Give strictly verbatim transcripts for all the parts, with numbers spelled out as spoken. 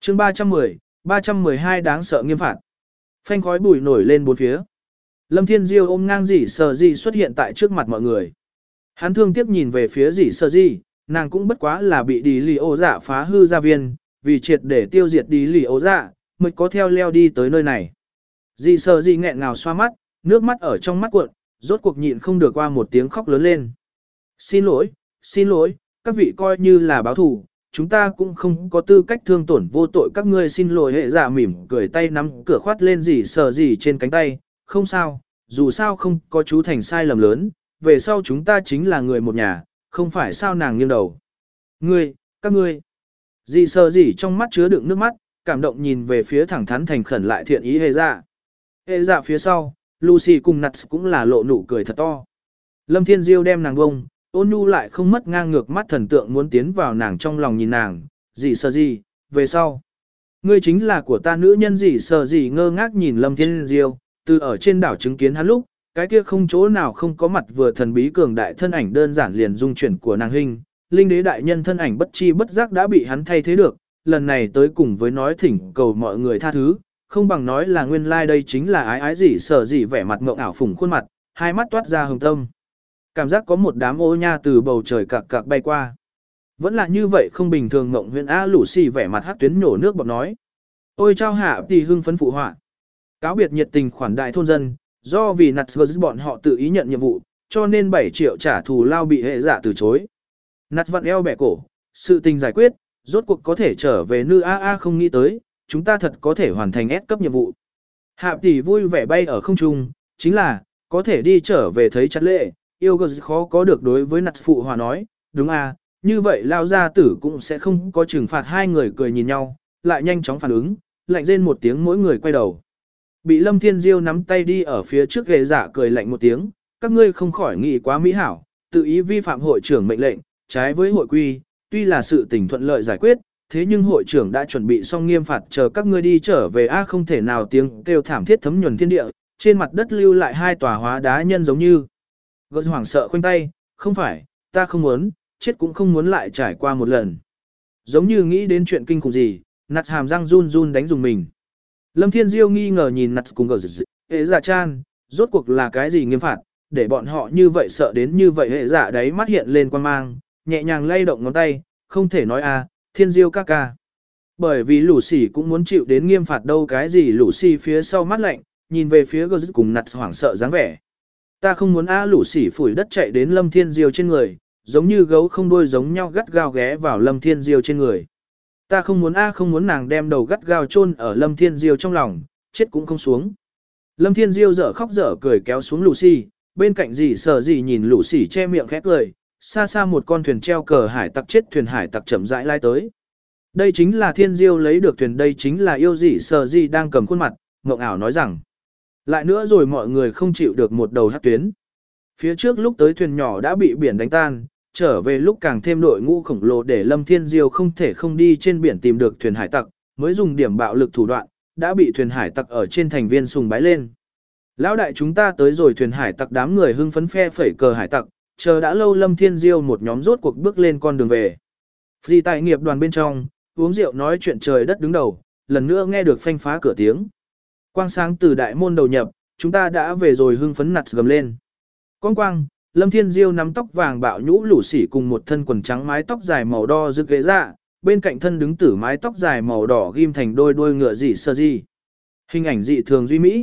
chương ba trăm mười, ba trăm mười hai đáng sợ nghiêm phạt. Phanh khói bụi nổi lên bốn phía. Lâm Thiên Diêu ôm ngang dì sờ gì xuất hiện tại trước mặt mọi người. Hắn thương tiếc nhìn về phía dì sờ gì, nàng cũng bất quá là bị đi lì ô dạ phá hư gia viên, vì triệt để tiêu diệt đi lì ô dạ, mới có theo leo đi tới nơi này. Dì sờ gì nghẹn ngào xoa mắt, nước mắt ở trong mắt cuộn, rốt cuộc nhịn không được qua một tiếng khóc lớn lên. Xin lỗi, xin lỗi, các vị coi như là báo thù, chúng ta cũng không có tư cách thương tổn vô tội các ngươi, xin lỗi. Hệ dạ mỉm cười tay nắm cửa khoát lên dì sờ gì trên cánh tay, không sao, dù sao không có chú thành sai lầm lớn, về sau chúng ta chính là người một nhà, không phải sao. Nàng nghiêng đầu. Ngươi, các ngươi. Dì sờ gì trong mắt chứa đựng nước mắt, cảm động nhìn về phía thẳng thắn thành khẩn lại thiện ý hệ dạ. Hệ dạ phía sau, Lucy cùng Nats cũng là lộ nụ cười thật to. Lâm Thiên Diêu đem nàng bông, ôn nhu lại không mất ngang ngược mắt thần tượng muốn tiến vào nàng trong lòng nhìn nàng. Dì sờ gì, về sau. Ngươi chính là của ta nữ nhân. Dì sờ gì ngơ ngác nhìn Lâm Thiên Diêu, từ ở trên đảo chứng kiến hắn lúc, cái kia không chỗ nào không có mặt vừa thần bí cường đại thân ảnh đơn giản liền dung chuyển của nàng hình. Linh đế đại nhân thân ảnh bất chi bất giác đã bị hắn thay thế được, lần này tới cùng với nói thỉnh cầu mọi người tha thứ, không bằng nói là nguyên lai like đây chính là ái ái gì sở gì vẻ mặt ngộng ảo phùng khuôn mặt, hai mắt toát ra hồng tâm. Cảm giác có một đám ô nha từ bầu trời cạc cạc bay qua. Vẫn là như vậy không bình thường. Ngộng huyện A lũ xì vẻ mặt hát tuyến nhổ nước bọt nói. Ôi trao hạ thì hưng phấn phụ họa. Cáo biệt nhiệt tình khoản đại thôn dân, do vì nặt bọn họ tự ý nhận nhiệm vụ, cho nên bảy triệu trả thù lao bị hệ giả từ chối. Nặt vặn eo bẻ cổ, sự tình giải quyết, rốt cuộc có thể trở về nữ A A không nghĩ tới, chúng ta thật có thể hoàn thành S cấp nhiệm vụ. Hạ tỷ vui vẻ bay ở không trung, chính là, có thể đi trở về thấy chặt lệ, yêu gật khó có được. Đối với nặt phụ hòa nói, đúng à, như vậy lao gia tử cũng sẽ không có trừng phạt. Hai người cười nhìn nhau, lại nhanh chóng phản ứng, lạnh rên một tiếng mỗi người quay đầu. Bị Lâm Thiên Diêu nắm tay đi ở phía trước ghệ dạ cười lạnh một tiếng, các ngươi không khỏi nghĩ quá mỹ hảo, tự ý vi phạm hội trưởng mệnh lệnh, trái với hội quy, tuy là sự tình thuận lợi giải quyết, thế nhưng hội trưởng đã chuẩn bị xong nghiêm phạt chờ các ngươi đi trở về. A không thể nào. Tiếng kêu thảm thiết thấm nhuần thiên địa, trên mặt đất lưu lại hai tòa hóa đá nhân giống như. Gớt hoảng sợ khoanh tay, không phải, ta không muốn, chết cũng không muốn lại trải qua một lần. Giống như nghĩ đến chuyện kinh khủng gì, nặt hàm răng run run đánh dùng mình. Lâm Thiên Diêu nghi ngờ nhìn nặt cùng gớt, hệ dạ chan, rốt cuộc là cái gì nghiêm phạt, để bọn họ như vậy sợ đến như vậy. Hệ dạ đấy mắt hiện lên quan mang, nhẹ nhàng lay động ngón tay, không thể nói à, Thiên Diêu ca ca. Bởi vì lũ sỉ cũng muốn chịu đến nghiêm phạt đâu. Cái gì? Lũ sỉ phía sau mắt lạnh, nhìn về phía gớt cùng nặt hoảng sợ dáng vẻ. Ta không muốn. A lũ sỉ phủi đất chạy đến Lâm Thiên Diêu trên người, giống như gấu không đuôi giống nhau gắt gao ghé vào Lâm Thiên Diêu trên người. Ta không muốn. A không muốn. Nàng đem đầu gắt gao chôn ở Lâm Thiên Diêu trong lòng, chết cũng không xuống. Lâm Thiên Diêu dở khóc dở cười kéo xuống lũ sỉ, bên cạnh dì sợ gì nhìn lũ sỉ che miệng khẽ cười. Xa xa một con thuyền treo cờ hải tặc chết thuyền hải tặc chậm rãi lai tới. Đây chính là Thiên Diêu lấy được thuyền, đây chính là yêu dì sợ gì đang cầm khuôn mặt, ngộng ảo nói rằng. Lại nữa rồi mọi người không chịu được một đầu hát tuyến. Phía trước lúc tới thuyền nhỏ đã bị biển đánh tan, trở về lúc càng thêm đội ngũ khổng lồ để Lâm Thiên Diêu không thể không đi trên biển tìm được thuyền hải tặc, mới dùng điểm bạo lực thủ đoạn, đã bị thuyền hải tặc ở trên thành viên sùng bái lên. Lão đại chúng ta tới rồi. Thuyền hải tặc đám người hưng phấn phe phẩy cờ hải tặc, chờ đã lâu Lâm Thiên Diêu một nhóm rốt cuộc bước lên con đường về. Phi tại nghiệp đoàn bên trong, uống rượu nói chuyện trời đất đứng đầu, lần nữa nghe được phanh phá cửa tiếng. Quang sáng từ đại môn đầu nhập, chúng ta đã về rồi. Hưng phấn nặt gầm lên. Con quang, Lâm Thiên Diêu nắm tóc vàng bạo nhũ lũ sỉ cùng một thân quần trắng mái tóc dài màu đo rực ghế dạ, bên cạnh thân đứng tử mái tóc dài màu đỏ ghim thành đôi đuôi ngựa dị sơ di. Hình ảnh dị thường duy mỹ.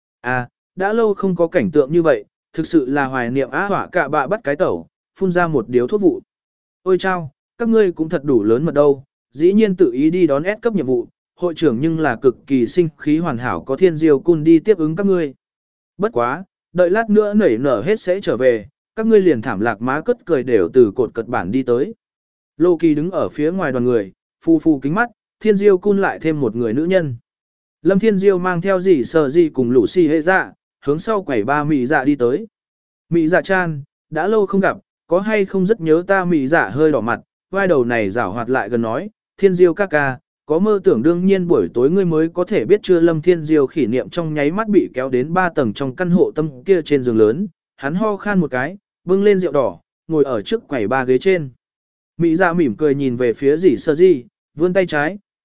À, đã lâu không có cảnh tượng như vậy, thực sự là hoài niệm. Á hỏa cạ bạ bắt cái tẩu, phun ra một điếu thuốc vụ. Ôi chao, các ngươi cũng thật đủ lớn mật đâu, dĩ nhiên tự ý đi đón S cấp nhiệm vụ, hội trưởng nhưng là cực kỳ sinh khí hoàn hảo có Thiên Diêu Cun đi tiếp ứng các ngươi. Bất quá, đợi lát nữa nảy nở hết sẽ trở về, các ngươi liền thảm lạc má cất cười đều từ cột cật bản đi tới. Lô Kỳ đứng ở phía ngoài đoàn người, phu phu kính mắt, Thiên Diêu Cun lại thêm một người nữ nhân. Lâm Thiên Diêu mang theo dì sờ gì cùng lũ xì hệ dạ, hướng sau quẩy ba mị dạ đi tới. Mị dạ chan, đã lâu không gặp, có hay không rất nhớ ta? Mị dạ hơi đỏ mặt, vai đầu này rảo hoạt lại gần nói, Thiên Diêu ca ca, có mơ tưởng đương nhiên buổi tối ngươi mới có thể biết chưa? Lâm Thiên Diêu khỉ niệm trong nháy mắt bị kéo đến ba tầng trong căn hộ tâm kia trên giường lớn, hắn ho khan một cái, bưng lên rượu đỏ, ngồi ở trước quầy ba ghế trên. Mị dạ mỉm cười nhìn về phía dì sơ di, vươn tay trái,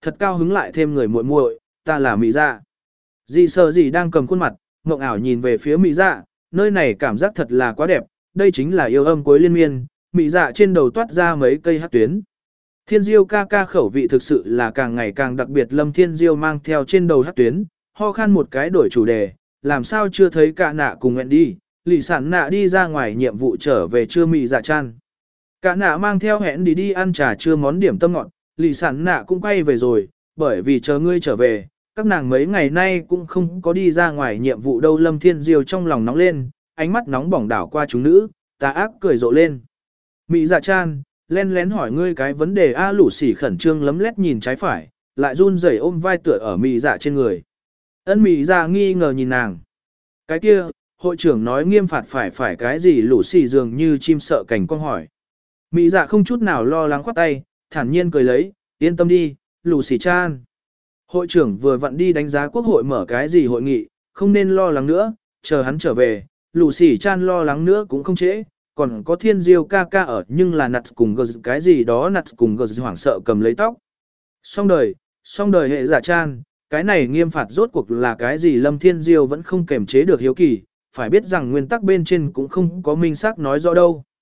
thật cao hứng lại thêm người muội muội, ta là Mỹ Dạ. Dì sợ gì đang cầm khuôn mặt, ngộng ảo nhìn về phía Mỹ Dạ, nơi này cảm giác thật là quá đẹp, đây chính là yêu âm cuối liên miên, Mỹ Dạ trên đầu toát ra mấy cây hắc tuyến. Thiên Diêu ca ca khẩu vị thực sự là càng ngày càng đặc biệt, Lâm Thiên Diêu mang theo trên đầu hắc tuyến, ho khan một cái đổi chủ đề, làm sao chưa thấy cả nạ cùng hẹn đi, lì sản nạ đi ra ngoài nhiệm vụ trở về chưa Mỹ Dạ chan. Cả nạ mang theo hẹn đi đi ăn trà trưa món điểm tâm ngọt, lì sản nạ cũng quay về rồi, bởi vì chờ ngươi trở về, các nàng mấy ngày nay cũng không có đi ra ngoài nhiệm vụ đâu. Lâm Thiên Diêu trong lòng nóng lên, ánh mắt nóng bỏng đảo qua chúng nữ, tà ác cười rộ lên. Mỹ Dạ chan, len lén hỏi ngươi cái vấn đề a. Lũ Sỉ khẩn trương lấm lét nhìn trái phải, lại run rẩy ôm vai tựa ở Mỹ Dạ trên người. Ân Mỹ Dạ nghi ngờ nhìn nàng. Cái kia, hội trưởng nói nghiêm phạt phải phải cái gì? Lũ Sỉ dường như chim sợ cảnh con hỏi. Mỹ Dạ không chút nào lo lắng khoát tay, thản nhiên cười lấy, yên tâm đi, Lũ Sỉ chan. Hội trưởng vừa vặn đi đánh giá quốc hội mở cái gì hội nghị, không nên lo lắng nữa, chờ hắn trở về, Lũ Sỉ chan lo lắng nữa cũng không trễ, còn có Thiên Diêu ca ca ở, nhưng là nặt cùng gờ cái gì đó, nặt cùng gờ hoảng sợ cầm lấy tóc. Xong đời, xong đời hệ giả chan, cái này nghiêm phạt rốt cuộc là cái gì? Lâm Thiên Diêu vẫn không kềm chế được hiếu kỳ, phải biết rằng nguyên tắc bên trên cũng không có minh xác nói rõ đâu.